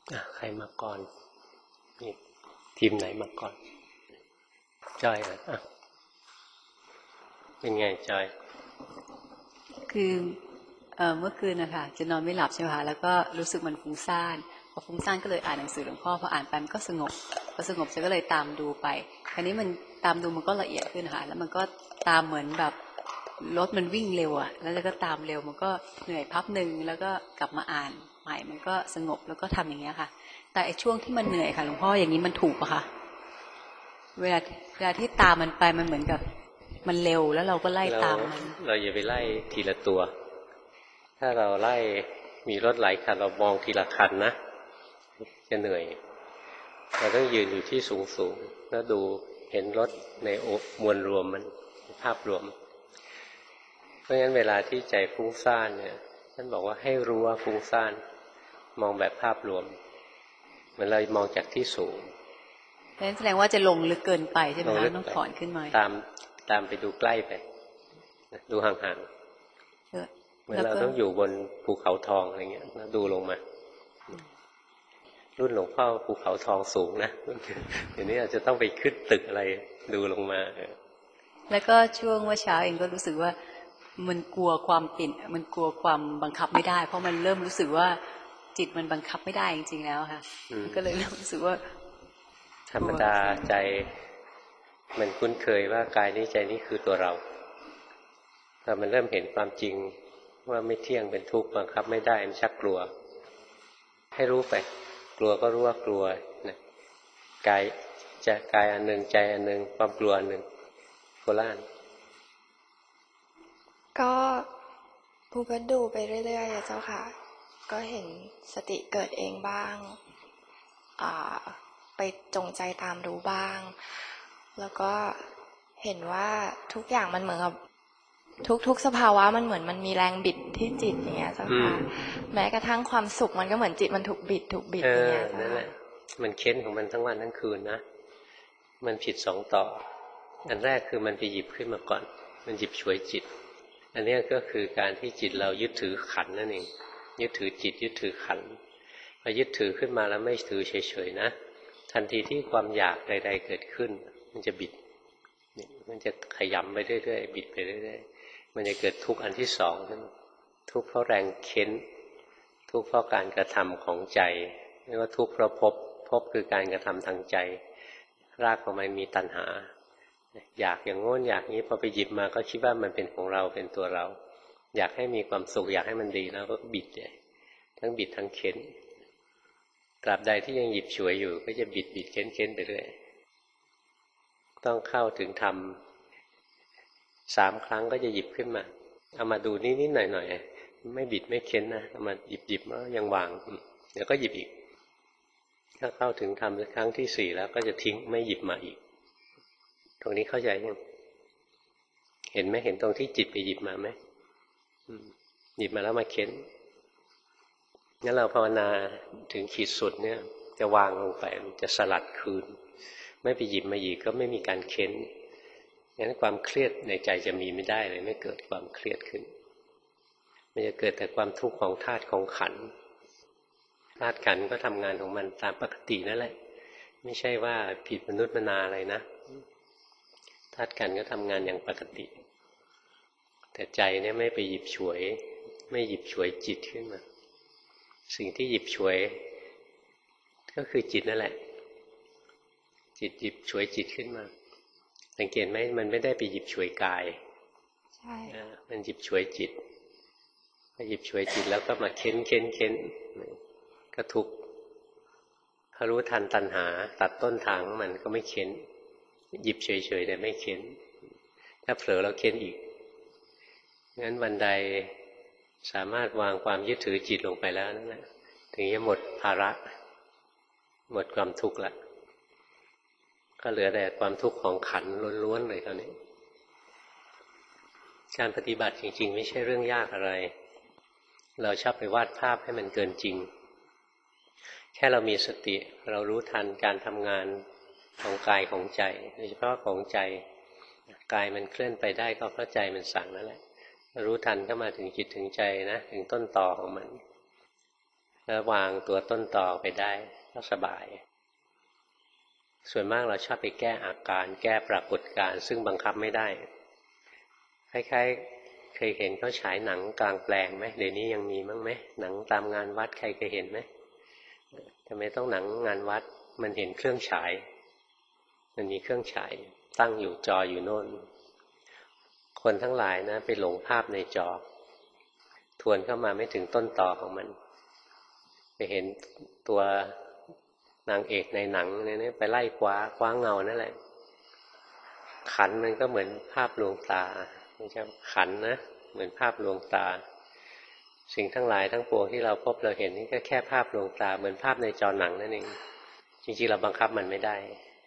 ใครมาก่อนนี่ทีมไหนมาก่อนจอยอ่ะเป็นไงจอยคือเมื่อคืนนะคะจะนอนไม่หลับใช่ไหมคะแล้วก็รู้สึกมันฟุ้งซ่านพอฟุ้งซ่านก็เลยอ่านหนังสือหลวงพ่อพออ่านไปมันก็สงบพอสงบฉันก็เลยตามดูไปคราวนี้มันตามดูมันก็ละเอียดขึ้นนะคะแล้วมันก็ตามเหมือนแบบรถมันวิ่งเร็วอะแล้วก็ตามเร็วมันก็เหนื่อยพับหนึ่งแล้วก็กลับมาอ่านใหม่มันก็สงบแล้วก็ทำอย่างเงี้ยค่ะแต่ไอ้ช่วงที่มันเหนื่อยค่ะหลวงพ่ออย่างนี้มันถูกปะคะเวลาที่ตามมันไปมันเหมือนกับมันเร็วแล้วเราก็ไล่ตามมันเราอย่าไปไล่ทีละตัวถ้าเราไล่มีรถหลายคันเรามองทีละคันนะจะเหนื่อยเราต้องยืนอยู่ที่สูงสูงแล้วดูเห็นรถในมวลรวมมันภาพรวมเพราะฉะนั้นเวลาที่ใจฟุ้งซ่านเนี่ยท่านบอกว่าให้รู้ว่าฟุ้งซ่านมองแบบภาพรวมเหมือนเรามองจากที่สูงนั่นแสดงว่าจะลงลึกเกินไปใช่ไหมคะต้องถอนขึ้นมาตามไปดูใกล้ไปดูห่างๆเหมือนเราต้องอยู่บนภูเขาทองอะไรเงี้ยแล้วดูลงมารุ่นหลวงพ่อภูเขาทองสูงนะเดี๋ยวนี้อาจจะต้องไปขึ้นตึกอะไรดูลงมาแล้วก็ช่วงว่าเช้าเองก็รู้สึกว่ามันกลัวความปิ่นมันกลัวความบังคับไม่ได้เพราะมันเริ่มรู้สึกว่าจิตมันบังคับไม่ได้จริงๆแล้วค่ะก็เลยเริ่มรู้สึกว่าธรรมดาใจมันคุ้นเคยว่ากายนี้ใจนี้คือตัวเราแต่มันเริ่มเห็นความจริงว่าไม่เที่ยงเป็นทุกข์บังคับไม่ได้มันชักกลัวให้รู้ไปกลัวก็รู้ว่ากลัวนะกายจะกายอันหนึ่งใจอันหนึ่งความกลัวอันหนึ่งโคล่านก็ภูก็ดูไปเรื่อยๆเจ้าค่ะก็เห็นสติเกิดเองบ้างไปจงใจตามรู้บ้างแล้วก็เห็นว่าทุกอย่างมันเหมือนกับทุกสภาวะมันเหมือนมันมีแรงบิดที่จิตอย่างเงี้ยเจ้าค่ะแม้กระทั่งความสุขมันก็เหมือนจิตมันถูกบิดอย่างเงี้ยนั่นแหละมันเค้นของมันทั้งวันทั้งคืนนะมันผิดสองต่ออันแรกคือมันไปหยิบขึ้นมาก่อนมันหยิบฉวยจิตอันนี้ก็คือการที่จิตเรายึดถือขันนั่นเองยึดถือจิตยึดถือขันพอยึดถือขึ้นมาแล้วไม่ถือเฉยๆนะทันทีที่ความอยากใดๆเกิดขึ้นมันจะบิดมันจะขยำไปเรื่อยๆบิดไปเรื่อยๆมันจะเกิดทุกข์อันที่สองทุกข์เพราะแรงเค้นทุกข์เพราะการกระทำของใจเรียกว่าทุกข์เพราะภพคือการกระทำทางใจรากของมันมีตัณหาอยากอย่างโน้นอยากนี้พอไปหยิบมาก็คิดว่ามันเป็นของเราเป็นตัวเราอยากให้มีความสุขอยากให้มันดีแล้วก็บิดเลยทั้งบิดทั้งเค้นตราบใดที่ยังหยิบฉวยอยู่ก็จะบิดเค้นไปเรื่อยต้องเข้าถึงธรรม3 ครั้งก็จะหยิบขึ้นมาเอามาดูนิดๆหน่อยๆไม่บิดไม่เค้นนะเอามาหยิบแล้วยังวางเดี๋ยวก็หยิบอีกถ้าเข้าถึงธรรมครั้งที่4แล้วก็จะทิ้งไม่หยิบมาอีกตรงนี้เข้าใจยังเห็นไหมเห็นตรงที่จิตไปหยิบมาไหมหยิบมาแล้วมาเค้นงั้นเราภาวนาถึงขีดสุดเนี่ยจะวางลงไปจะสลัดคืนไม่ไปหยิบมาอีกก็ไม่มีการเค้นงั้นความเครียดในใจจะมีไม่ได้เลยไม่เกิดความเครียดขึ้นมันจะเกิดแต่ความทุกข์ของธาตุของขันธ์ธาตุขันธ์ก็ทำงานของมันตามปกตินั่นแหละไม่ใช่ว่าผิดมนุษย์มนาอะไรนะธาตุขันธ์ก็ทำงานอย่างปกติแต่ใจเนี่ยไม่ไปหยิบฉวยไม่หยิบฉวยจิตขึ้นมาสิ่งที่หยิบฉวยก็คือจิตนั่นแหละจิตหยิบฉวยจิตขึ้นมาสังเกตไหมมันไม่ได้ไปหยิบฉวยกายใช่มันหยิบฉวยจิตพอหยิบฉวยจิตแล้วก็มาเค้นก็ทุกข์ถ้ารู้ทันตัณหาตัดต้นทางมันก็ไม่เค้นหยิบเฉยๆแต่ไม่เค้นถ้าเผลอเราเค้นอีกงั้นวันใดสามารถวางความยึดถือจิตลงไปแล้วนั่นแหละถึงจะหมดภาระหมดความทุกข์ละก็เหลือแต่ความทุกข์ของขันธ์ล้วนๆเลยตอนนี้การปฏิบัติจริงๆไม่ใช่เรื่องยากอะไรเราชอบไปวาดภาพให้มันเกินจริงแค่เรามีสติเรารู้ทันการทำงานของกายของใจโดยเฉพาะของใจกายมันเคลื่อนไปได้ก็เพราะใจมันสั่งนั่นแหละรู้ทันก็มาถึงจิตถึงใจนะถึงต้นตอของมันแล้ววางตัวต้นตอไปได้ก็สบายส่วนมากเราชอบไปแก้อาการแก้ปรากฏการณ์ซึ่งบังคับไม่ได้คล้ายๆเคยเห็นเขาฉายหนังกลางแปลงไหมเดี๋ยวนี้ยังมีมั้งไหมหนังตามงานวัดใครเคยเห็นไหมทำไมต้องหนังงานวัดมันเห็นเครื่องฉายมันมีเครื่องฉายตั้งอยู่จออยู่โน่นคนทั้งหลายนะไปหลงภาพในจอทวนเข้ามาไม่ถึงต้นตอของมันไปเห็นตัวนางเอกในหนังเนี่ยไปไล่คว้าเงานั่นแหละขันมันก็เหมือนภาพลวงตาไม่ใช่ขันนะเหมือนภาพลวงตาสิ่งทั้งหลายทั้งปวงที่เราพบเราเห็นนี่ก็แค่ภาพลวงตาเหมือนภาพในจอหนังนั่นเองจริงๆเราบังคับมันไม่ได้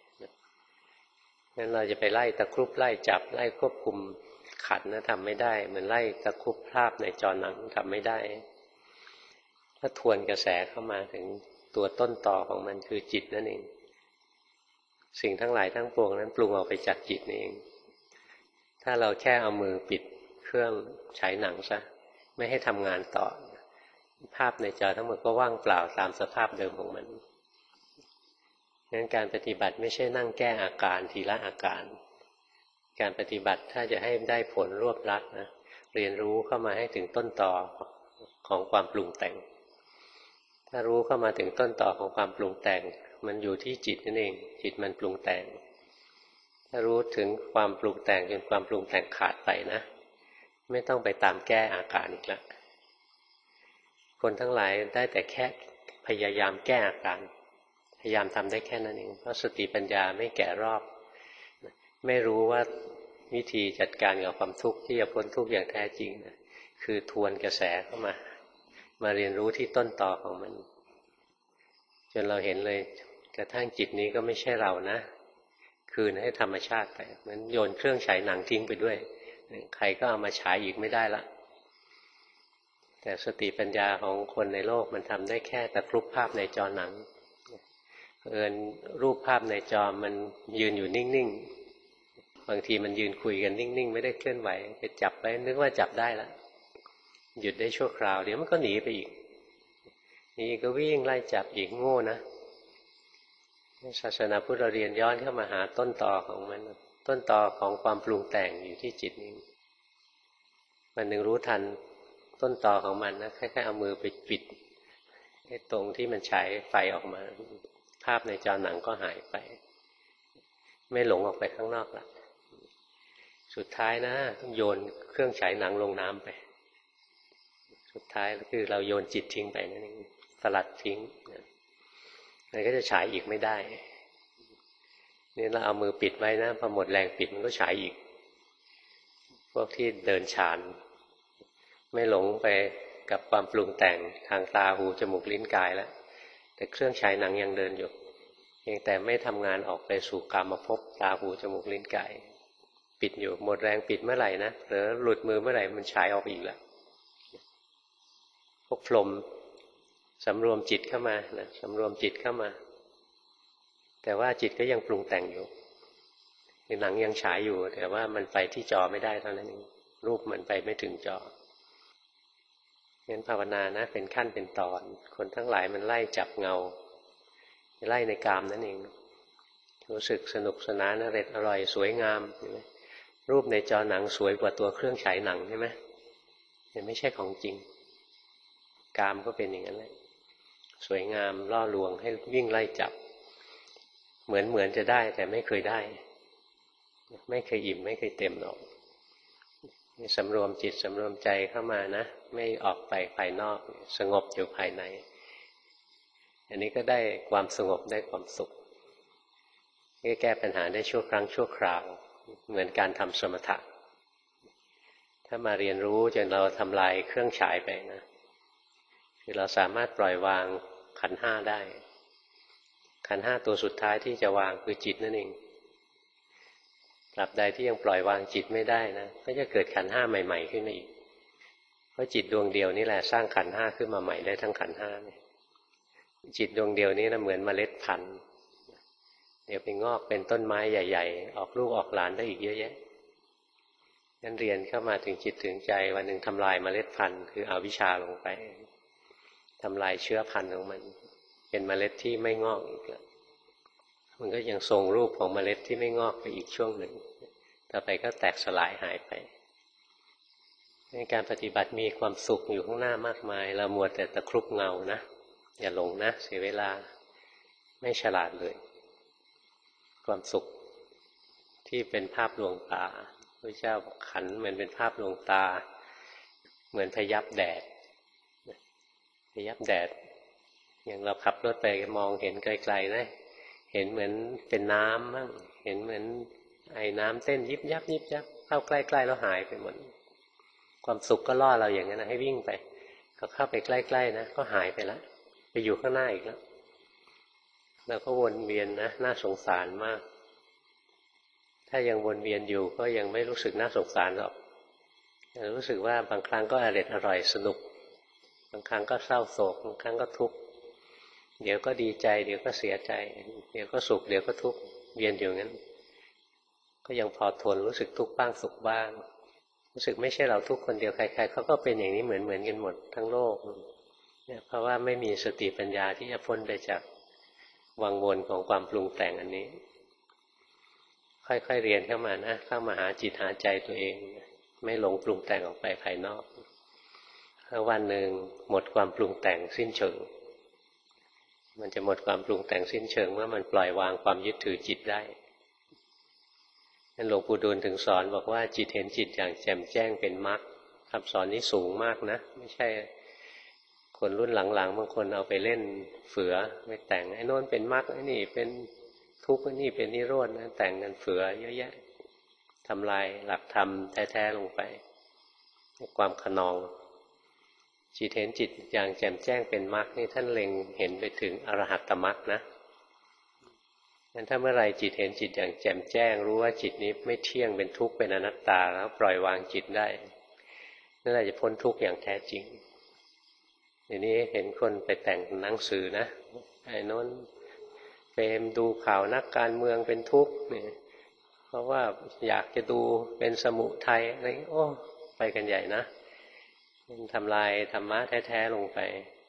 งั้นเราจะไปไล่ตะครุบไล่จับไล่ควบคุมขันนะทำไม่ได้เหมือนไล่ตะครุบภาพในจอหนังทำไม่ได้ถ้าทวนกระแสเข้ามาถึงตัวต้นต่อของมันคือจิตนั่นเองสิ่งทั้งหลายทั้งปวงนั้นปรุงออกไปจากจิตนี่เองถ้าเราแค่เอามือปิดเครื่องฉายหนังซะไม่ให้ทำงานต่อภาพในจอทั้งหมดก็ว่างเปล่าตามสภาพเดิมของมันงั้นการปฏิบัติไม่ใช่นั่งแก้อาการทีละอาการการปฏิบัติถ้าจะให้ได้ผลรวบรัดนะเรียนรู้เข้ามาให้ถึงต้นตอของความปรุงแต่งถ้ารู้เข้ามาถึงต้นตอของความปรุงแต่งมันอยู่ที่จิตนั่นเองจิตมันปรุงแต่งถ้ารู้ถึงความปรุงแต่งจนความปรุงแต่งขาดไปนะไม่ต้องไปตามแก้อาการอีกแล้วคนทั้งหลายได้แต่แค่พยายามแก้อาการพยายามทำได้แค่นั้นเองเพราะสติปัญญาไม่แก่รอบไม่รู้ว่าวิธีจัดการกับความทุกข์ที่จะพ้นทุกข์อย่างแท้จริงนะคือทวนกระแสเข้ามาเรียนรู้ที่ต้นตอของมันจนเราเห็นเลยกระทั่งจิตนี้ก็ไม่ใช่เรานะคืนให้ธรรมชาติไปมันโยนเครื่องฉายหนังทิ้งไปด้วยใครก็เอามาฉายอีกไม่ได้ละแต่สติปัญญาของคนในโลกมันทำได้แค่ตะครุบภาพในจอหนังรูปภาพในจอมันยืนอยู่นิ่งๆบางทีมันยืนคุยกันนิ่งๆไม่ได้เคลื่อนไหวไปจับไปนึกว่าจับได้ละหยุดได้ชั่วคราวเดี๋ยวมันก็หนีไปอีกนี่ก็วิ่งไล่จับอีกโง่นะศาสนาพุทธเราเรียนย้อนเข้ามาหาต้นตอของมันต้นตอของความปรุงแต่งอยู่ที่จิตนี้มันหนึ่งรู้ทันต้นตอของมันนะแค่เอามือไปปิดให้ตรงที่มันฉายไฟออกมาภาพในจอหนังก็หายไปไม่หลงออกไปข้างนอกละสุดท้ายนะต้องโยนเครื่องฉายหนังลงน้ำไปสุดท้ายก็คือเราโยนจิตทิ้งไปนั่นเองสลัดทิ้งมันก็จะฉายอีกไม่ได้นี่เราเอามือปิดไว้นะพอหมดแรงปิดมันก็ฉายอีกพวกที่เดินฌานไม่หลงไปกับความปรุงแต่งทางตาหูจมูกลิ้นกายแล้วแต่เครื่องฉายหนังยังเดินอยู่เพียงแต่ไม่ทำงานออกไปสู่กามภพตาหูจมูกลิ้นกายปิดอยู่หมดแรงปิดเมื่อไหร่นะหรือหลุดมือเมื่อไหร่มันฉายออกอีกแล้วพวกพรหมสำรวมจิตเข้ามานะสำรวมจิตเข้ามาแต่ว่าจิตก็ยังปรุงแต่งอยู่หนังยังฉายอยู่แต่ว่ามันไปที่จอไม่ได้เท่านั้นเองรูปมันไปไม่ถึงจองั้นภาวนานะเป็นขั้นเป็นตอนคนทั้งหลายมันไล่จับเงาไล่ในกามนั่นเองรู้สึกสนุกสนานอร่อยสวยงามใช่ไหมรูปในจอหนังสวยกว่าตัวเครื่องฉายหนังใช่ไหมมันไม่ใช่ของจริงกามก็เป็นอย่างนั้นแหละสวยงามล่อลวงให้วิ่งไล่จับเหมือนจะได้แต่ไม่เคยได้ไม่เคยอิ่มไม่เคยเต็มหรอกสำรวมจิตสำรวมใจเข้ามานะไม่ออกไปภายนอกสงบอยู่ภายในอันนี้ก็ได้ความสงบได้ความสุขแก้ปัญหาได้ชั่วครั้งชั่วคราวเหมือนการทำสมถะถ้ามาเรียนรู้จนเราทำลายเครื่องฉายไปนะคือเราสามารถปล่อยวางขันธ์ห้าได้ขันธ์ห้าตัวสุดท้ายที่จะวางคือจิตนั่นเองตราบใดที่ยังปล่อยวางจิตไม่ได้นะก็จะเกิดขันธ์ห้าใหม่ๆขึ้นมาอีกเพราะจิตดวงเดียวนี่แหละสร้างขันธ์ห้าขึ้นมาใหม่ได้ทั้งขันธ์ห้าจิตดวงเดียวนี้นะเหมือนเมล็ดพันธุ์เดี๋ยวไปงอกเป็นต้นไม้ใหญ่ๆออกลูกออกหลานได้อีกเยอะแยะงั้นเรียนเข้ามาถึงจิตถึงใจวันหนึ่งทำลายเมล็ดพันธุ์คืออวิชชาลงไปทำลายเชื้อพันธุ์ของมันเป็นเมล็ดที่ไม่งอกอีกแล้วมันก็ยังทรงรูปของเมล็ดที่ไม่งอกไปอีกช่วงหนึ่งต่อไปก็แตกสลายหายไปในการปฏิบัติมีความสุขอยู่ข้างหน้ามากมายเรามัวแต่ตะครุบเงานะอย่าหลงนะเสียเวลาไม่ฉลาดเลยความสุขที่เป็นภาพลวงตาพระเจ้าขันเหมือนเป็นภาพลวงตาเหมือนพยับแดดพยับแดดอย่างเราขับรถไปมองเห็นไกลๆนะเห็นเหมือนเป็นน้ำบ้างเห็นเหมือนไอ้น้ำเต้นยิบยับยิบยับเข้าใกล้ๆแล้วหายไปหมดความสุขก็ล่อเราอย่างนั้นนะให้วิ่งไปก็เข้าไปใกล้ๆนะก็หายไปแล้วไปอยู่ข้างหน้าอีกแล้วเราก็วนเวียนนะน่าสงสารมากถ้ายังวนเวียนอยู่ก็ยังไม่รู้สึกน่าสงสารหรอกรู้สึกว่าบางครั้งก็อร่อยสนุกบางครั้งก็เศร้าโศกบางครั้งก็ทุกข์เดี๋ยวก็ดีใจเดี๋ยวก็เสียใจเดี๋ยวก็สุขเดี๋ยวก็ทุกข์เวียนอยู่งั้นก็ยังพอทนรู้สึกทุกข์บ้างสุขบ้างรู้สึกไม่ใช่เราทุกคนเดียวใครๆเขาก็เป็นอย่างนี้เหมือนกันหมดทั้งโลกเนี่ยเพราะว่าไม่มีสติปัญญาที่จะพ้นไปจากวังวนของความปรุงแต่งอันนี้ค่อยๆเรียนเข้ามานะเข้ามาหาจิตหาใจตัวเองไม่หลงปรุงแต่งออกไปภายนอกแล้ววันหนึ่งหมดความปรุงแต่งสิ้นเชิงมันจะหมดความปรุงแต่งสิ้นเชิงเมื่อมันปล่อยวางความยึดถือจิตได้นั่นหลวงปู่ดูลถึงสอนบอกว่าจิตเห็นจิตอย่างแจ่มแจ้งเป็นมรรคคำสอนนี้สูงมากนะไม่ใช่คนรุ่นหลังๆบางคนเอาไปเล่นเฝือไม่แต่งไอ้โน้นเป็นมรรคไอ้นี่เป็นทุกข์ไอ้นี่เป็นนิโรธนะแต่งกันเฝือเยอะแยะทำลายหลักธรรมแท้ๆลงไปความขนองจิตเห็นจิตอย่างแจ่มแจ้งเป็นมรรคนี่ท่านเล็งเห็นไปถึงอรหัตตมรรคนะงั้นถ้าเมื่อไรจิตเห็นจิตอย่างแจ่มแจ้งรู้ว่าจิตนี้ไม่เที่ยงเป็นทุกข์เป็นอนัตตาแล้วปล่อยวางจิตได้นั่นแหละจะพ้นทุกข์อย่างแท้จริงทีนี้เห็นคนไปแต่งหนังสือนะไอ้โน้นเฟรมดูข่าวนักการเมืองเป็นทุกข์เนี่ยเพราะว่าอยากจะดูเป็นสมุทัยอะไรโอ้ไปกันใหญ่นะทำลายธรรมะแท้ๆลงไป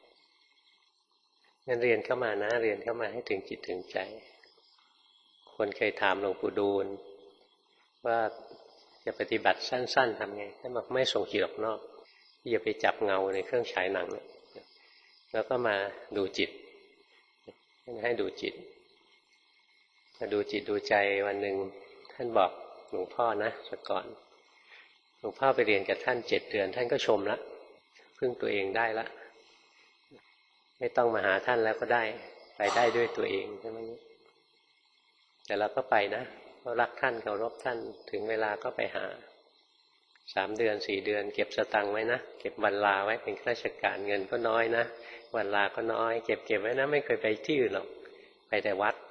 งั้นเรียนเข้ามานะเรียนเข้ามาให้ถึงจิตถึงใจคนเคยถามหลวงปู่ดูลว่าจะปฏิบัติสั้นๆทำไงท่านบอกไม่ส่งจิตออกนอกอย่าไปจับเงาในเครื่องฉายหนังแล้วก็มาดูจิตให้ดูจิตมาดูจิตดูใจวันหนึ่งท่านบอกหลวงพ่อนะแต่ก่อนหลวงพ่อไปเรียนกับท่าน7 เดือนท่านก็ชมละพึ่งตัวเองได้ละไม่ต้องมาหาท่านแล้วก็ได้ไปได้ด้วยตัวเองใช่ไหมแต่เราก็ไปนะเพราะรักท่านเคารพท่านถึงเวลาก็ไปหา3 เดือน4 เดือนเก็บสตังค์ไว้นะเก็บวันลาไว้เป็นข้าราชการเงินก็น้อยนะวันลาก็น้อยเก็บไว้นะไม่เคยไปที่อื่นหรอกไปแต่วัด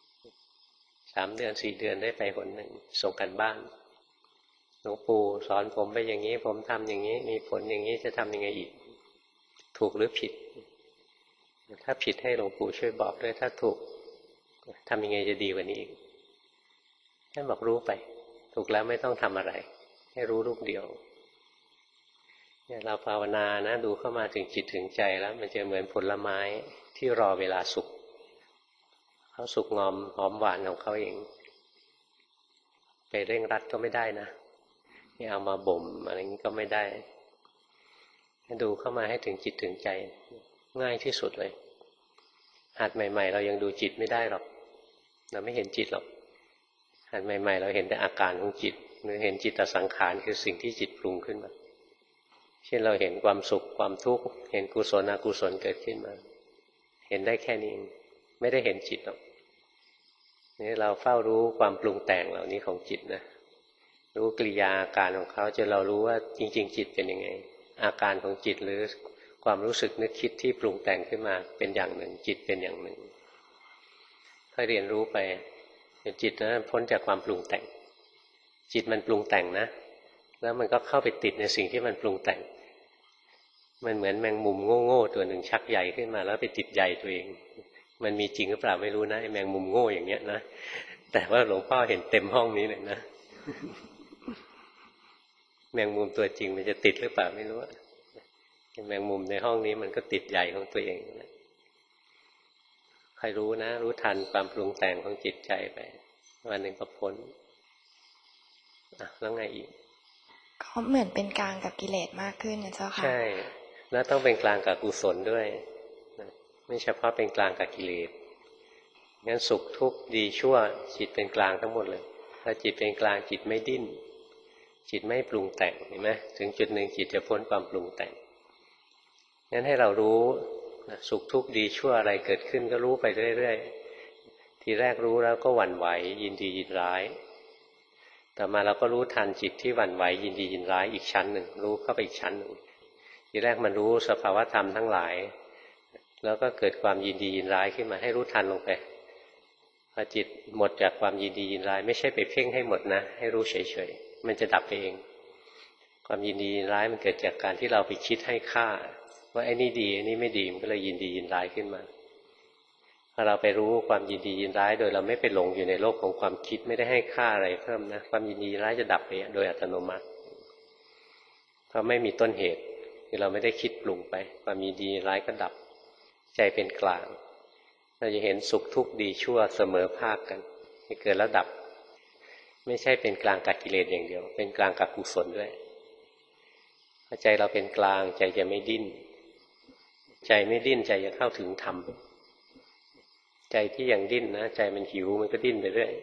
3 เดือน4 เดือนได้ไปหนหนึ่งส่งกันบ้านหลวงปู่สอนผมไปอย่างนี้ผมทำอย่างนี้มีผลอย่างนี้จะทำยังไงอีกถูกหรือผิดถ้าผิดให้หลวงปู่ช่วยบอกด้วยถ้าถูกทำยังไงจะดีกว่านี้อีกท่านบอกรู้ไปถูกแล้วไม่ต้องทำอะไรให้รู้ลูกเดียวเนี่ยเราภาวนานะดูเข้ามาถึงจิตถึงใจแล้วมันจะเหมือนผลไม้ที่รอเวลาสุกเขาสุกงอมหอมหวานของเขาเองไปเร่งรัดก็ไม่ได้นะนี่เอามาบ่มอะไรนี้ก็ไม่ได้ดูเข้ามาให้ถึงจิตถึงใจง่ายที่สุดเลยหัดใหม่ๆเรายังดูจิตไม่ได้หรอกเราไม่เห็นจิตหรอกหัดใหม่ๆเราเห็นแต่อาการของจิตหรือเห็นจิตสังขารคือสิ่งที่จิตปรุงขึ้นมาเช่นเราเห็นความสุขความทุกข์เห็นกุศลอกุศลเกิดขึ้นมาเห็นได้แค่นี้ไม่ได้เห็นจิตหรอกนี่เราเฝ้ารู้ความปรุงแต่งเหล่านี้ของจิตนะรู้กิริยาอาการของเขาจนเรารู้ว่าจริงๆจิตเป็นยังไงอาการของจิตหรือความรู้สึกนึกคิดที่ปรุงแต่งขึ้นมาเป็นอย่างหนึ่งจิตเป็นอย่างหนึ่งค่อยเรียนรู้ไปจิตนั้นพ้นจากความปรุงแต่งจิตมันปรุงแต่งนะแล้วมันก็เข้าไปติดในสิ่งที่มันปรุงแต่งมันเหมือนแมงมุมโง่ๆตัวหนึ่งชักใยขึ้นมาแล้วไปติดใยตัวเองมันมีจริงหรือเปล่าไม่รู้นะไอ้แมงมุมโง่อย่างเงี้ยนะแต่ว่าหลวงพ่อเห็นเต็มห้องนี้เลยนะแมงมุมตัวจริงมันจะติดหรือเปล่าไม่รู้แมงมุมในห้องนี้มันก็ติดใหญ่ของตัวเองใครรู้นะรู้ทันความปรุงแต่งของจิตใจไปวันหนึ่งก็พ้นแล้วไงอีกเขาเหมือนเป็นกลางกับกิเลสมากขึ้นนะเจ้าค่ะใช่แล้วต้องเป็นกลางกับกุศลด้วยนะไม่เฉพาะเป็นกลางกับกิเลสงั้นสุขทุกข์ดีชั่วจิตเป็นกลางทั้งหมดเลยถ้าจิตเป็นกลางจิตไม่ดิ้นจิตไม่ปรุงแต่งเห็นไหมถึงจุดหนึ่งจิตจะพ้นความปรุงแต่งงั้นให้เรารู้สุขทุกข์ดีชั่วอะไรเกิดขึ้นก็รู้ไปเรื่อยๆทีแรกรู้แล้วก็หวั่นไหวยินดียินร้ายต่อมาเราก็รู้ทันจิตที่หวั่นไหวยินดียินร้ายอีกชั้นหนึ่งรู้เข้าไปอีกชั้นหนึ่งทีแรกมันรู้สภาวธรรมทั้งหลายแล้วก็เกิดความยินดียินร้ายขึ้นมาให้รู้ทันลงไปพอจิตหมดจากความยินดียินร้ายไม่ใช่ไปเพ่งให้หมดนะให้รู้เฉยๆมันจะดับไปเองความยินดียินร้ายมันเกิดจากการที่เราไปคิดให้ค่าว่าไอ้นี่ดีไอ้นี่ไม่ดีมันก็เลยยินดียินร้ายขึ้นมาพอเราไปรู้ความยินดียินร้ายโดยเราไม่ไปหลงอยู่ในโลกของความคิดไม่ได้ให้ค่าอะไรเพิ่มนะความยินดียินร้ายจะดับไปโดยอัตโนมัติเพราะไม่มีต้นเหตุคือเราไม่ได้คิดปรุงไปความยินดียินร้ายก็ดับใจเป็นกลางเราจะเห็นสุขทุกข์ดีชั่วเสมอภาคกันที่เกิดแล้วดับไม่ใช่เป็นกลางกับกิเลสอย่างเดียวเป็นกลางกับกุศลด้วยพอใจเราเป็นกลางใจจะไม่ดิ้นใจไม่ดิ้นใจจะเข้าถึงธรรมใจที่ยังดิ้นนะใจมันหิวมันก็ดิ้นไปเรื่อย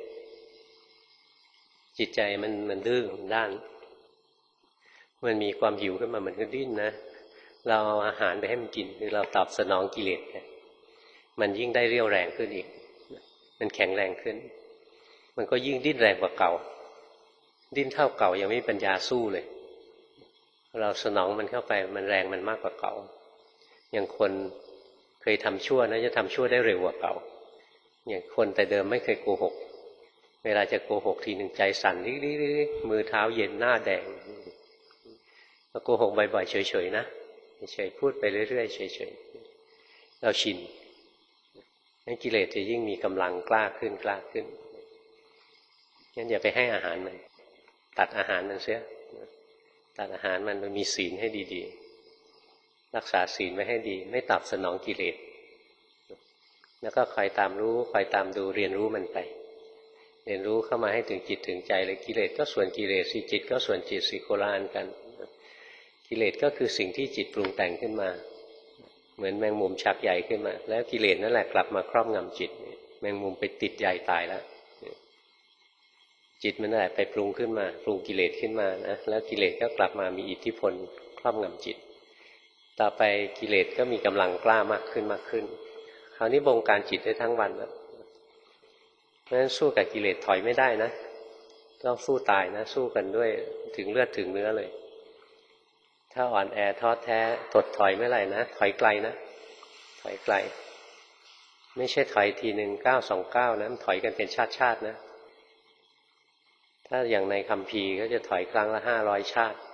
จิตใจมันดื้อมันด้านมันมีความหิวขึ้นมามันก็ดิ้นนะเราเอาอาหารไปให้มันกินคือเราตอบสนองกิเลสมันยิ่งได้เรี่ยวแรงขึ้นอีกมันแข็งแรงขึ้นมันก็ยิ่งดิ้นแรงกว่าเก่าดิ้นเท่าเก่ายังไม่มีปัญญาสู้เลยเราสนองมันเข้าไปมันแรงมันมากกว่าเก่าอย่างคนเคยทำชั่วนะจะทำชั่วได้เร็วกว่าเก่าอย่างคนแต่เดิมไม่เคยโกหกเวลาจะโกหกทีหนึ่งใจสั่นริ๊กๆมือเท้าเย็นหน้าแดงเราโกหกบ่อยๆเฉยๆนะเฉยๆพูดไปเรื่อยๆเฉยๆเราชินให้กิเลสจะยิ่งมีกำลังกล้าขึ้นงั้นอย่าไปให้อาหารมันตัดอาหารมันเสียตัดอาหารมันมีศีลให้ดีๆรักษาศีลไว้ให้ดีไม่ตอบสนองกิเลสแล้วก็คอยตามรู้คอยตามดูเรียนรู้มันไปเรียนรู้เข้ามาให้ถึงจิตถึงใจเลยกิเลสก็ส่วนกิเลสสิจิตก็ส่วนจิตสิโคละอันกันกิเลสก็คือสิ่งที่จิตปรุงแต่งขึ้นมาเหมือนแมงมุมชักใยขึ้นมาแล้วกิเลสนั่นแหละกลับมาครอบงำจิตแมงมุมไปติดใยตายแล้วจิตมันนั่นแหละไปปรุงขึ้นมาปรุงกิเลสขึ้นมานะแล้วกิเลสก็กลับมามีอิทธิพลครอบงำจิตต่อไปกิเลสก็มีกำลังกล้ามากขึ้นคราวนี้บงการจิตได้ทั้งวันแล้วเพราะฉะนั้นสู้กับกิเลสถอยไม่ได้นะต้องสู้ตายนะสู้กันด้วยถึงเลือดถึงเนื้อเลยถ้าอ่อนแอท้อแท้ถดถอยไม่ไหร่นะถอยไกลนะถอยไกลไม่ใช่ถอยทีหนึ่ง929นะถอยกันเป็นชาตินะถ้าอย่างในคัมภีร์ก็จะถอยครั้งละ500 ชาติ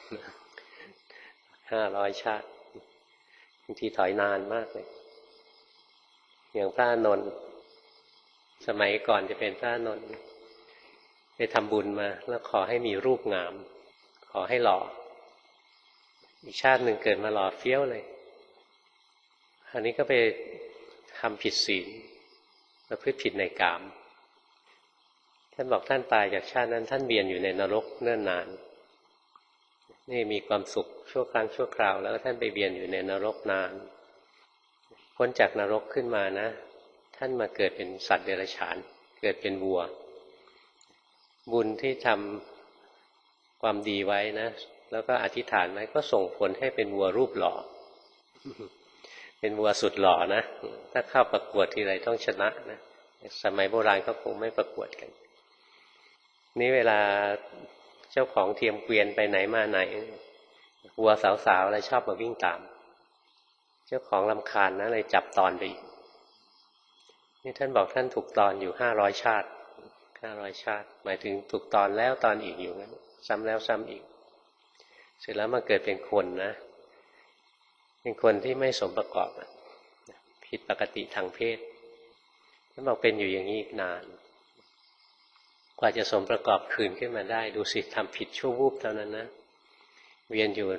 500 ชาติบางทีถอยนานมากเลยอย่างพระอานนท์สมัยก่อนจะเป็นพระอานนท์ไปทำบุญมาแล้วขอให้มีรูปงามขอให้หล่ออีกชาติหนึ่งเกิดมาหล่อเฟี้ยวเลยคราวนี้ก็ไปทำผิดศีลประพฤติผิดในกามท่านบอกท่านตายจากชาตินั้นท่านเวียนอยู่ในนรกเนิ่นนานนี่มีความสุขชั่วครั้งชั่วคราวแล้วท่านไปเวียนอยู่ในนรกนานพ้นจากนรกขึ้นมานะท่านมาเกิดเป็นสัตว์เดรัจฉานเกิดเป็นวัวบุญที่ทำความดีไว้นะแล้วก็อธิษฐานไว้ก็ส่งผลให้เป็นวัวรูปหล่อเป็นวัวสุดหล่อนะถ้าเข้าประกวดทีไรต้องชนะนะสมัยโบราณก็คงไม่ประกวดกันนี่เวลาเจ้าของเทียมเกวียนไปไหนมาไหนวัวสาวๆอะไรชอบมาวิ่งตามเจ้าของรำคาญนะเลยจับตอนไปอีกนี่ท่านบอกท่านถูกตอนอยู่500 ชาติ500 ชาติหมายถึงถูกตอนแล้วตอนอีกอยู่งั้นซ้ำแล้วซ้ำอีกเสร็จแล้วมาเกิดเป็นคนนะเป็นคนที่ไม่สมประกอบผิดปกติทางเพศท่านบอกเป็นอยู่อย่างนี้อีกนานกว่าจะสมประกอบคืนขึ้นมาได้ดูสิทำผิดชั่ววูบเท่านั้นนะเวียนอยู่นับ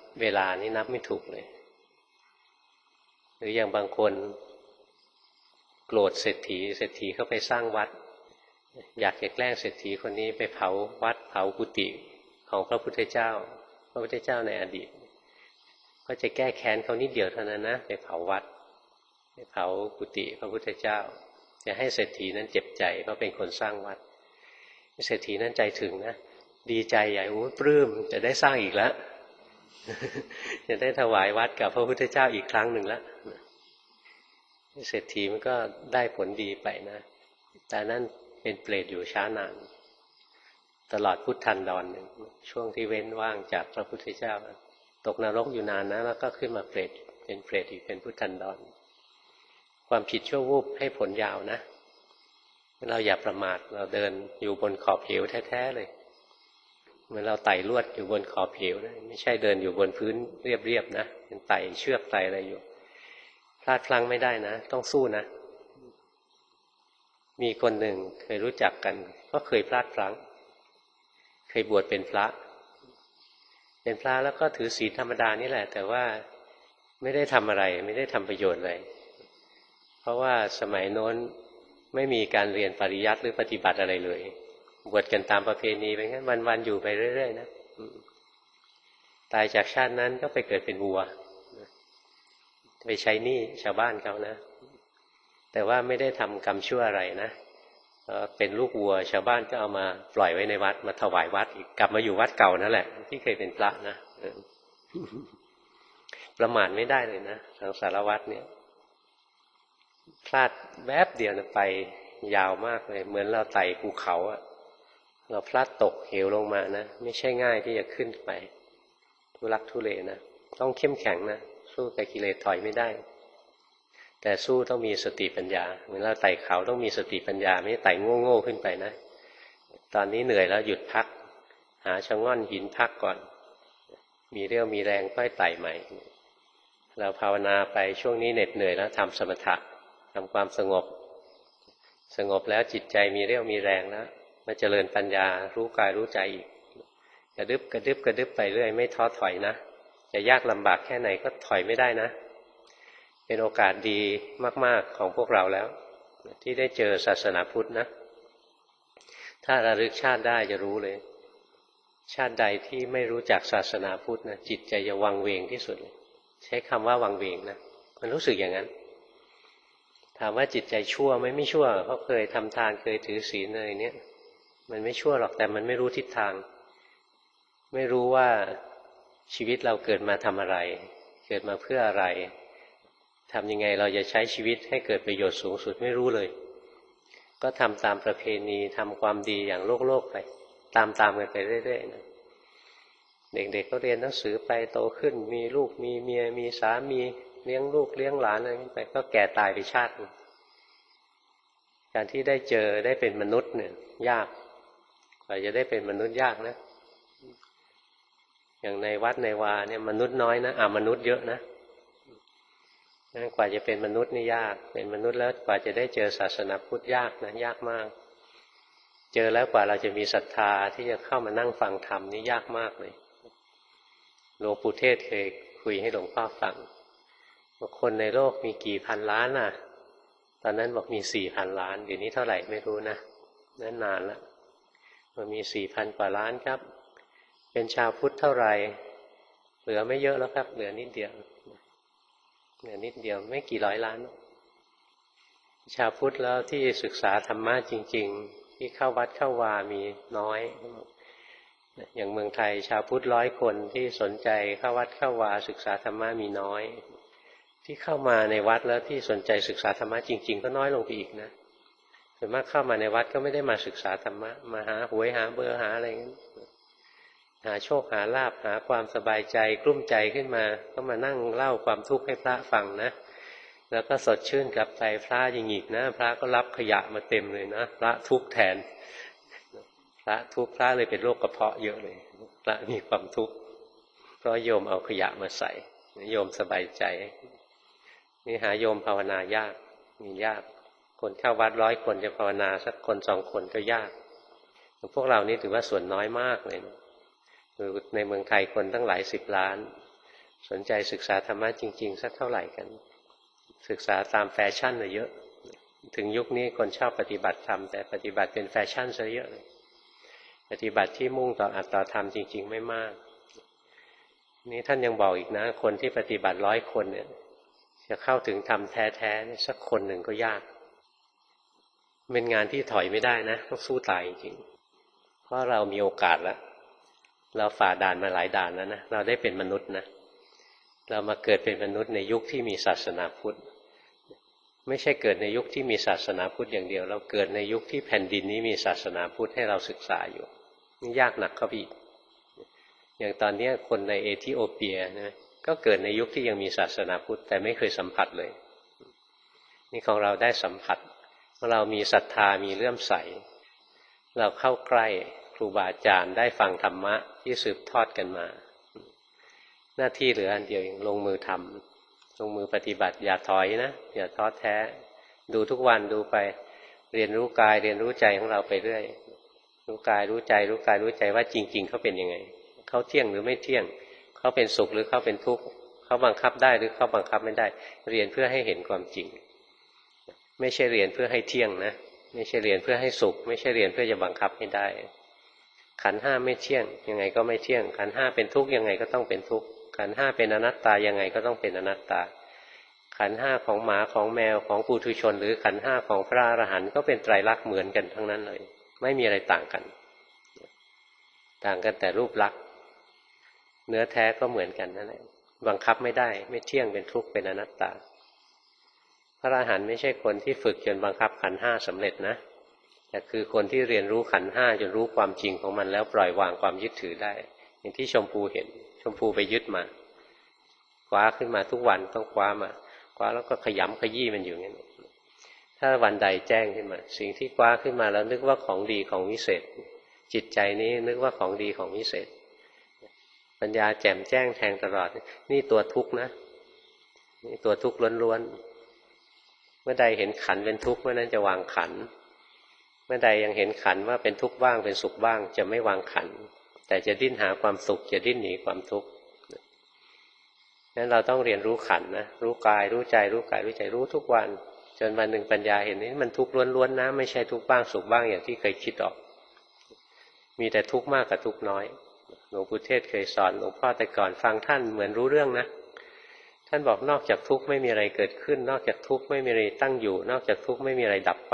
เวลานี่นับไม่ถูกเลยหรืออย่างบางคนโกรธเศรษฐีเข้าไปสร้างวัดอยากจะแกล้งเศรษฐีคนนี้ไปเผาวัดเผากุฏิของพระพุทธเจ้าในอดีตก็จะแก้แค้นเขานิดเดียวเท่านั้นนะไปเผาวัดไปเผากุฏิพระพุทธเจ้าจะให้เศรษฐีนั้นเจ็บใจเพราะเป็นคนสร้างวัดเศรษฐีนั้นใจถึงนะดีใจใหญ่โอ้ปลื้มจะได้สร้างอีกแล้วจะได้ถวายวัดกับพระพุทธเจ้าอีกครั้งหนึ่งแล้วเศรษฐีมันก็ได้ผลดีไปนะแต่นั้นเป็นเปรตอยู่ช้านานตลอดพุทธันดรหนึ่งช่วงที่เว้นว่างจากพระพุทธเจ้าตกนรกอยู่นานนะแล้วก็ขึ้นมาเป็นเปรตอีกเป็นพุทธันดรความผิดชั่ววูบให้ผลยาวนะเราอย่าประมาทเราเดินอยู่บนขอบเหวแท้ๆเลยเหมือนเราไต่ลวดอยู่บนขอบเหวนะไม่ใช่เดินอยู่บนพื้นเรียบๆนะเป็นไต่เชือกไต่อะไรอยู่พลาดพลั้งไม่ได้นะต้องสู้นะมีคนหนึ่งเคยรู้จักกันก็เคยพลาดพลั้งเคยบวชเป็นพระแล้วก็ถือศีลธรรมดานี่แหละแต่ว่าไม่ได้ทำอะไรไม่ได้ทำประโยชน์อะไรเพราะว่าสมัยโน้นไม่มีการเรียนปริยัติหรือปฏิบัติอะไรเลยบวชกันตามประเพณีไปงั้นวันๆอยู่ไปเรื่อยๆนะตายจากชาตินั้นก็ไปเกิดเป็นวัวไปใช้หนี้ชาวบ้านเขานะแต่ว่าไม่ได้ทำกรรมชั่วอะไรนะเป็นลูกวัวชาวบ้านก็เอามาปล่อยไว้ในวัดมาถวายวัดอีกกลับมาอยู่วัดเก่านั่นแหละที่เคยเป็นพระนะประมาทไม่ได้เลยนะทางสารวัตรเนี่ยพลาดแวบเดียวนะไปยาวมากเลยเหมือนเราไต่ภูเขาอะเราพลาดตกเหวลงมานะไม่ใช่ง่ายที่จะขึ้นไปทุลักทุเลนะต้องเข้มแข็งนะสู้กับกิเลสถอยไม่ได้แต่สู้ต้องมีสติปัญญาเหมือนเราไต่เขาต้องมีสติปัญญาไม่ไต่โง่ๆขึ้นไปนะตอนนี้เหนื่อยแล้วหยุดพักหาชะง่อนหินพักก่อนมีเรี่ยวมีแรงค่อยไต่ใหม่เราภาวนาไปช่วงนี้เหน็ดเหนื่อยแล้วทำสมถะทำความสงบแล้วจิตใจมีเรี่ยวมีแรงแล้วมาเจริญปัญญารู้กายรู้ใจอีกกระดึบไปเรื่อยไม่ท้อถอยนะจะยากลำบากแค่ไหนก็ถอยไม่ได้นะเป็นโอกาสดีมากๆของพวกเราแล้วที่ได้เจอศาสนาพุทธนะถ้าระลึกชาติได้จะรู้เลยชาติใดที่ไม่รู้จักศาสนาพุทธนะจิตใจจะวังเวงที่สุดเลยใช้คำว่าวังเวงนะมันรู้สึกอย่างนั้นถามว่าจิตใจชั่วไหมไม่ชั่วเพราะเคยทำทานเคยถือศีลอะไรเนี่ยมันไม่ชั่วหรอกแต่มันไม่รู้ทิศทางไม่รู้ว่าชีวิตเราเกิดมาทำอะไรเกิดมาเพื่ออะไรทำยังไงเราจะใช้ชีวิตให้เกิดประโยชน์สูงสุดไม่รู้เลยก็ทำตามประเพณีทำความดีอย่างโลกไปตามกันไปเรื่อยๆนะเด็กๆก็เรียนหนังสือไปโตขึ้นมีลูกมีเมียมีสามีเลี้ยงลูกเลี้ยงหลานอะไรไปก็แก่ตายไปชาติการที่ได้เจอได้เป็นมนุษย์เนี่ยยากกว่าจะได้เป็นมนุษย์ยากนะอย่างในวัดในวาเนี่ยมนุษย์น้อยนะมนุษย์เยอะนะกว่าจะเป็นมนุษย์นี่ยากเป็นมนุษย์แล้วกว่าจะได้เจอศาสนาพุทธยากนะยากมากเจอแล้วกว่าเราจะมีศรัทธาที่จะเข้ามานั่งฟังธรรมนี่ยากมากเลยหลวงปู่เทศเคยคุยให้หลวงพ่อฟังว่าคนในโลกมีกี่พันล้านน่ะตอนนั้นบอกมี4,000 ล้านเดี๋ยวนี้เท่าไหร่ไม่รู้นะนั่นนานแล้วมันมี4,000 กว่าล้านครับเป็นชาวพุทธเท่าไหร่เหลือไม่เยอะแล้วครับเหลือนิดเดียวไม่กี่ร้อยล้านชาวพุทธแล้วที่ศึกษาธรรมะจริงๆที่เข้าวัดเข้าวามีน้อยอย่างเมืองไทยชาวพุทธ100 คนที่สนใจเข้าวัดเข้าวาศึกษาธรรมะมีน้อยที่เข้ามาในวัดแล้วที่สนใจศึกษาธรรมะจริงๆก็น้อยลงไปอีกนะส่วนมากเข้ามาในวัดก็ไม่ได้มาศึกษาธรรมะมาหาหวยหาเบอร์หาอะไรงั้นหาโชคหาลาภหาความสบายใจกลุ้มใจขึ้นมาก็มานั่งเล่าความทุกข์ให้พระฟังนะแล้วก็สดชื่นกลับใจพระอย่างอีกนะพระก็รับขยะมาเต็มเลยนะพระทุกข์แทนพระทุกข์พระเลยเป็นโรคกระเพาะเยอะเลยพระมีความทุกข์เพราะโยมเอาขยะมาใส่โยมสบายใจนี่หาโยมภาวนายากมียากคนเข้าวัด100 คนจะภาวนาสักคน2 คนก็ยากพวกเรานี่ถือว่าส่วนน้อยมากเลยนะในเมืองไทยคนตั้งหลาย10 ล้านสนใจศึกษาธรรมะจริงๆสักเท่าไหร่กันศึกษาตามแฟชั่นเยอะถึงยุคนี้คนชอบปฏิบัติธรรมแต่ปฏิบัติเป็นแฟชั่นซะเยอะเลยปฏิบัติที่มุ่งต่ออัตตาธรรมจริงๆไม่มากนี่ท่านยังบอกอีกนะคนที่ปฏิบัติ100 คนเนี่ยจะเข้าถึงธรรมแท้ๆสักคนหนึ่งก็ยากเป็นงานที่ถอยไม่ได้นะต้องสู้ตายจริงๆเพราะเรามีโอกาสแล้วเราฝ่าด่านมาหลายด่านแล้วนะเราได้เป็นมนุษย์นะเรามาเกิดเป็นมนุษย์ในยุคที่มีศาสนาพุทธไม่ใช่เกิดในยุคที่มีศาสนาพุทธอย่างเดียวเราเกิดในยุคที่แผ่นดินนี้มีศาสนาพุทธให้เราศึกษาอยู่นี่ยากหนักเข้าไปอีกอย่างตอนนี้คนในเอธิโอเปียนะก็เกิดในยุคที่ยังมีศาสนาพุทธแต่ไม่เคยสัมผัสเลยนี่ของเราได้สัมผัสเรามีศรัทธามีเลื่อมใสเราเข้าใกล้ครูบาอาจารย์ได้ฟังธรรมะที่สืบทอดกันมาหน้าที่เหลืออันเดียวเองลงมือทำลงมือปฏิบัติอย่าถอยนะอย่าท้อแท้ดูทุกวันดูไปเรียนรู้กายเรียนรู้ใจของเราไปเรื่อยรู้กายรู้ใจรู้กายรู้ใจว่าจริงๆเขาเป็นยังไงเขาเที่ยงหรือไม่เที่ยงเขาเป็นสุขหรือเขาเป็นทุกข์เขาบังคับได้หรือเขาบังคับไม่ได้เรียนเพื่อให้เห็นความจริงไม่ใช่เรียนเพื่อให้เที่ยงนะไม่ใช่เรียนเพื่อให้สุขไม่ใช่เรียนเพื่อจะบังคับให้ได้ขันธ์ห้าไม่เที่ยงยังไงก็ไม่เที่ยงขันธ์ห้าเป็นทุกข์ยังไงก็ต้องเป็นทุกข์ขันธ์ห้าเป็นอนัตตายังไงก็ต้องเป็นอนัตตาขันธ์ห้าของหมาของแมวของปุถุชนหรือขันธ์ห้าของพระอรหันต์ก็เป็นไตรลักษณ์เหมือนกันทั้งนั้นเลยไม่มีอะไรต่างกันต่างกันแต่รูปลักษณ์เนื้อแท้ก็เหมือนกันนั่นแหละบังคับไม่ได้ไม่เที่ยงเป็นทุกข์เป็นอนัตตาพระอรหันต์ไม่ใช่คนที่ฝึกจนบังคับขันธ์ห้าสำเร็จนะแต่คือคนที่เรียนรู้ขันธ์ห้าจนรู้ความจริงของมันแล้วปล่อยวางความยึดถือได้อย่างที่ชมพูเห็นชมพูไปยึดมาคว้าขึ้นมาทุกวันต้องคว้ามาคว้าแล้วก็ขยำขยี้มันอยู่งั้นถ้าวันใดแจ้งขึ้นมาสิ่งที่คว้าขึ้นมาแล้วนึกว่าของดีของวิเศษจิตใจนี้นึกว่าของดีของวิเศษปัญญาแจ่มแจ้งแทงตลอดนี่ตัวทุกข์นะนี่ตัวทุกข์ล้วนๆเมื่อใดเห็นขันเป็นทุกข์เมื่อนั้นจะวางขันเมื่อใดยังเห็นขันว่าเป็นทุกข์บ้างเป็นสุขบ้างจะไม่วางขันแต่จะดิ้นหาความสุขจะดิ้นหนีความทุกข์นั้นเราต้องเรียนรู้ขันนะรู้กายรู้ใจรู้กายรู้ใจรู้ทุกวันจนวันหนึ่งปัญญาเห็นนี่มันทุกข์ล้วนๆนะไม่ใช่ทุกข์บ้างสุขบ้างอย่างที่เคยคิดออกมีแต่ทุกข์มากกับทุกข์น้อยหลวงปู่เทศเคยสอนหลวงพ่อแต่ก่อนฟังท่านเหมือนรู้เรื่องนะท่านบอกนอกจากทุกข์ไม่มีอะไรเกิดขึ้นนอกจากทุกข์ไม่มีอะไรตั้งอยู่นอกจากทุกข์ไม่มีอะไรดับไป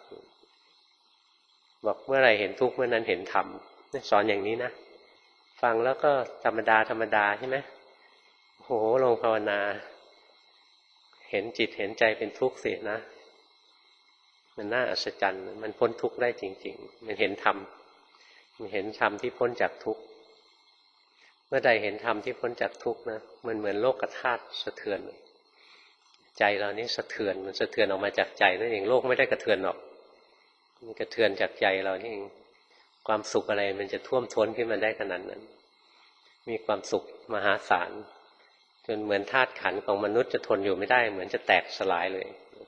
บอกเมื่อไรเห็นทุกข์เมื่อนั้นเห็นธรรมสอนอย่างนี้นะฟังแล้วก็ธรรมดาธรรมดาใช่ไหมโหลงภาวนาเห็นจิตเห็นใจเป็นทุกข์สินะมันน่าอัศจรรย์มันพ้นทุกข์ได้จริงๆมันเห็นธรรมมันเห็นธรรมที่พ้นจากทุกข์เมื่อใดเห็นธรรมที่พ้นจากทุกข์นะมันเหมือนโลกธาตุสะเทือนใจเรานี่สะเทือนมันสะเทือนออกมาจากใจนั่นเองโลกไม่ได้กระเทือนหรอกมันกระเทือนจากใจเรานี่เองความสุขอะไรมันจะท่วมท้นขึ้นมาได้ขนาดนั้นมีความสุขมหาศาลจนเหมือนธาตุขันธ์ของมนุษย์จะทนอยู่ไม่ได้เหมือนจะแตกสลายเลย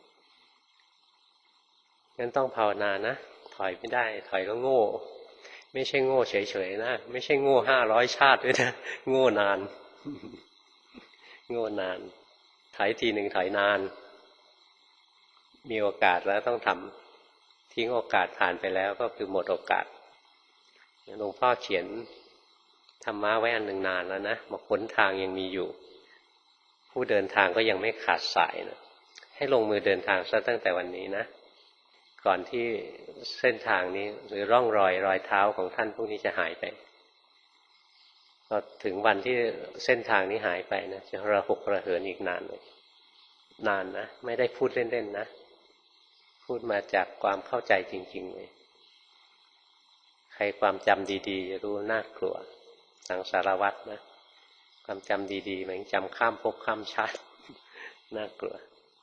งั้นต้องภาวนานะถอยไม่ได้ถอยก็โง่ไม่ใช่โง่เฉยๆนะไม่ใช่โง่500 ชาติด้วยนะโง่นานโง่นานถอยทีหนึ่งถอยนานมีโอกาสแล้วต้องทำทิ้งโอกาสผ่านไปแล้วก็คือหมดโอกาสหลวงพ่อเขียนธรรมะไว้อันหนึ่งนานแล้วนะบอกหนทางยังมีอยู่ผู้เดินทางก็ยังไม่ขาดสายนะให้ลงมือเดินทางซะตั้งแต่วันนี้นะก่อนที่เส้นทางนี้หรือร่องรอยเท้าของท่านพวกนี้จะหายไปพอถึงวันที่เส้นทางนี้หายไปนะจะระหกระเหินอีกนานเลยนานนะไม่ได้พูดเล่นๆนะพูดมาจากความเข้าใจจริงๆเลยใครความจำดีๆจะรู้น่ากลัวสังสารวัฏนะความจำดีๆเหมือนจำข้ามภพข้ามชาติน่ากลัว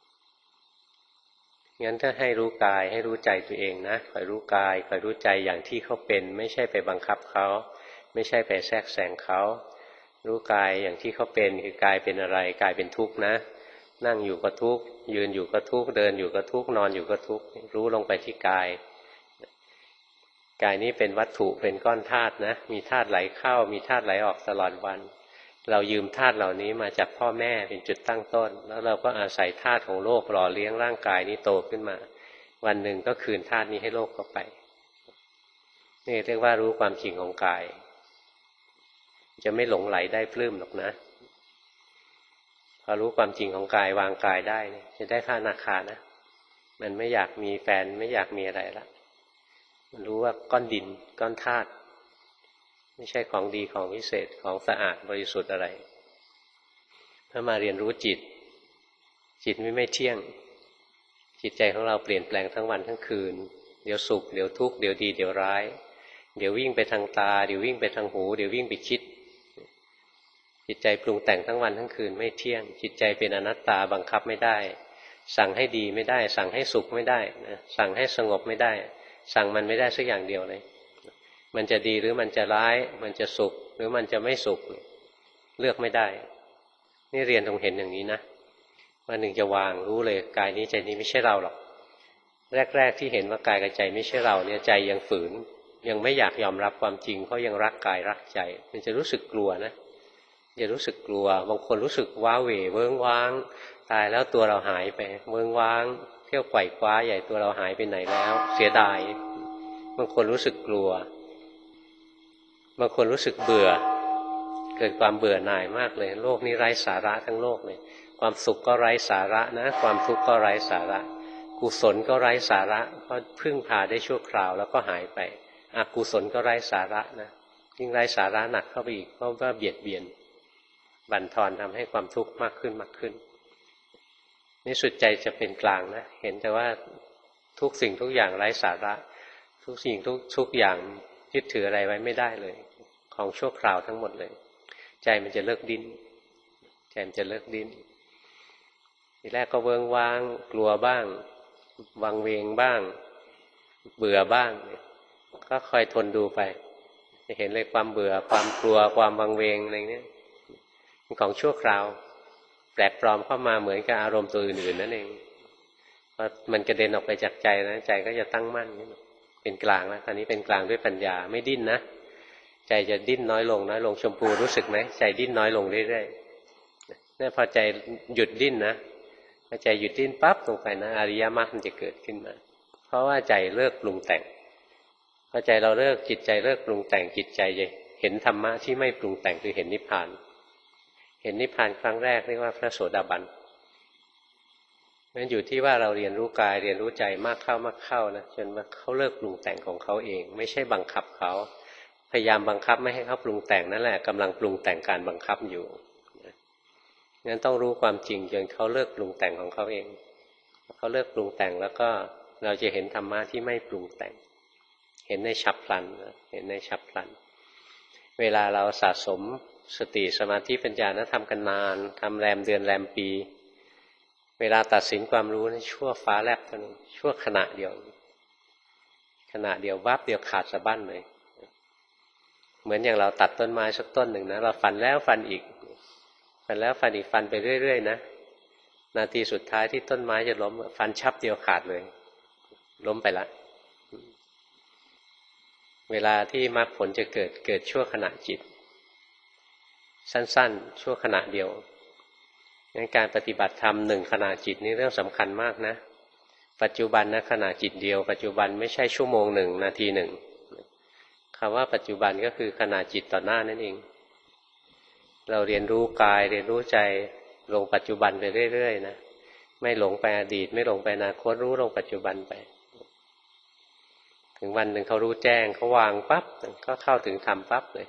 งั้นถ้าให้รู้กายให้รู้ใจตัวเองนะคอยรู้กายคอยรู้ใจอย่างที่เขาเป็นไม่ใช่ไปบังคับเขาไม่ใช่ไปแทรกแซงเขารู้กายอย่างที่เขาเป็นคือกายเป็นอะไรกายเป็นทุกข์นะนั่งอยู่ก็ทุกข์ยืนอยู่ก็ทุกข์เดินอยู่ก็ทุกข์นอนอยู่ก็ทุกข์รู้ลงไปที่กายกายนี้เป็นวัตถุเป็นก้อนธาตุนะมีธาตุไหลเข้ามีธาตุไหลออกตลอดวันเรายืมธาตุเหล่านี้มาจากพ่อแม่เป็นจุดตั้งต้นแล้วเราก็อาศัยธาตุของโลกหล่อเลี้ยงร่างกายนี้โตขึ้นมาวันหนึ่งก็คืนธาตุนี้ให้โลกเข้าไปนี่เรียกว่ารู้ความจริงของกายจะไม่หลงไหลได้ปลื้มหรอกนะพอรู้ความจริงของกายวางกายได้เนี่ยจะได้พระอนาคานะมันไม่อยากมีแฟนไม่อยากมีอะไรละมันรู้ว่าก้อนดินก้อนธาตุไม่ใช่ของดีของวิเศษของสะอาดบริสุทธิ์อะไรถ้ามาเรียนรู้จิตไม่เที่ยงจิตใจของเราเปลี่ยนแปลงทั้งวันทั้งคืนเดี๋ยวสุขเดี๋ยวทุกข์เดี๋ยวดีเดี๋ยวร้ายเดี๋ยววิ่งไปทางตาเดี๋ยววิ่งไปทางหูเดี๋ยววิ่งไปคิดจิตใจปรุงแต่งทั้งวันทั้งคืนไม่เที่ยงจิตใจเป็นอนัตตาบังคับไม่ได้สั่งให้ดีไม่ได้สั่งให้สุขไม่ได้นะสั่งให้สงบไม่ได้สั่งมันไม่ได้สักอย่างเดียวเลยมันจะดีหรือมันจะร้ายมันจะสุขหรือมันจะไม่สุขเลือกไม่ได้นี่เรียนตรงเห็นอย่างนี้นะวันหนึ่งจะวางรู้เลยกายนี้ใจนี้ไม่ใช่เราหรอกแรกๆที่เห็นว่ากายกับใจไม่ใช่เราเนี่ยใจยังฝืนยังไม่อยากยอมรับความจริงเพราะยังรักกายรักใจมันจะรู้สึกกลัวนะจะรู้สึกกลัวบางคนรู้สึกว้าเหวเวิ้งว้างตายแล้วตัวเราหายไปเวิ้งว้างเที่ยวไขว่คว้าใหญ่ตัวเราหายไปไหนแล้วเสียดายบางคนรู้สึกกลัวบางคนรู้สึกเบื่อเกิดความเบื่อหน่ายมากเลยโลกนี้ไร้สาระทั้งโลกเลยความสุขก็ไร้สาระนะความทุกข์ก็ไร้สาระกุศลก็ไร้สาระเพราะพึ่งพาได้ชั่วคราวแล้วก็หายไปอกุศลก็ไร้สาระนะยิ่งไร้สาระหนักเข้าไปอีกเพราะว่าเบียดเบียนบั่นทอนทำให้ความทุกข์มากขึ้นมากขึ้นนี่สุดใจจะเป็นกลางนะเห็นแต่ว่าทุกสิ่งทุกอย่างไร้สาระทุกสิ่งทุกอย่างยึดถืออะไรไว้ไม่ได้เลยของชั่วคราวทั้งหมดเลยใจมันจะเลิกดิ้นใจมันจะเลิกดิ้นทีแรกก็เวิ้งว้างกลัวบ้างวังเวงบ้างเบื่อบ้างก็คอยทนดูไปจะเห็นเลยความเบื่อความกลัวความวังเวงอะไรเนี้ยเป็นของชั่วคราวแปลกปลอมเข้ามาเหมือนกับอารมณ์ตัวอื่นๆนั่นเองพอมันกระเด็นออกไปจากใจนะใจก็จะตั้งมั่นเป็นกลางแล้วตอนนี้เป็นกลางด้วยปัญญาไม่ดิ้นนะใจจะดิ้นน้อยลงน้อยลงชมพูรู้สึกไหมใจดิ้นน้อยลงเรื่อยๆนี่พอใจหยุดดิ้นนะพอใจหยุดดิ้นปั๊บลงไปนะอริยมรรคมันจะเกิดขึ้นมาเพราะว่าใจเลิกปรุงแต่งพอใจเราเลิกจิตใจเลิกปรุงแต่งจิตใจจะเห็นธรรมะที่ไม่ปรุงแต่งคือเห็นนิพพานเห็นนิพพานครั้งแรกเรียกว่าพระโสดาบันมันอยู่ที่ว่าเราเรียนรู้กายเรียนรู้ใจมากเข้านะจนว่าเขาเลิกปรุงแต่งของเขาเองไม่ใช่บังคับเขาพยายามบังคับไม่ให้เขาปรุงแต่งนั่นแหละกำลังปรุงแต่งการบังคับอยู่งั้นต้องรู้ความจริงจนเขาเลิกปรุงแต่งของเขาเองเขาเลิกปรุงแต่งแล้วก็เราจะเห็นธรรมะที่ไม่ปรุงแต่งเห็นในฉับพลันเห็นในฉับพลันเวลาเราสะสมสติสมาธิปัญญานะทำกันนานทำแรมเดือนแรมปีเวลาตัดสินความรู้นี่ชั่วฟ้าแลบเท่านั้นชั่วขณะเดียววับเดียวขาดสะบั้นเลยเหมือนอย่างเราตัดต้นไม้สักต้นหนึ่งนะเราฟันแล้วฟันอีกฟันแล้วฟันอีกฟันไปเรื่อยๆนะนาทีสุดท้ายที่ต้นไม้จะล้มฟันชับเดียวขาดเลยล้มไปละเวลาที่มรรคผลจะเกิดชั่วขณะจิตสั้นๆชั่วขณะเดียวงั้นการปฏิบัติธรรมหนึ่งขณะจิตนี่เรื่องสำคัญมากนะปัจจุบันนะขณะจิตเดียวปัจจุบันไม่ใช่ชั่วโมงหนึ่งนาทีหนึ่งคำว่าปัจจุบันก็คือขณะจิตต่อหน้านั่นเองเราเรียนรู้กายเรียนรู้ใจลงปัจจุบันไปเรื่อยๆนะไม่หลงไปอดีตไม่หลงไปอนาคตรู้ลงปัจจุบันไปถึงวันหนึ่งเขารู้แจ้งเขาวางปั๊บก็เข้าถึงธรรมปั๊บเลย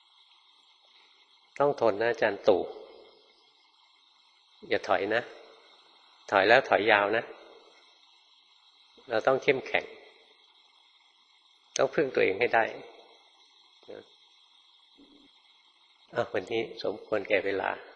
ต้องทนนะอาจารย์ตู่อย่าถอยนะถอยแล้วถอยยาวนะเราต้องเข้มแข็งต้องพึ่งตัวเองให้ได้วันนี้สมควรแก่เวลา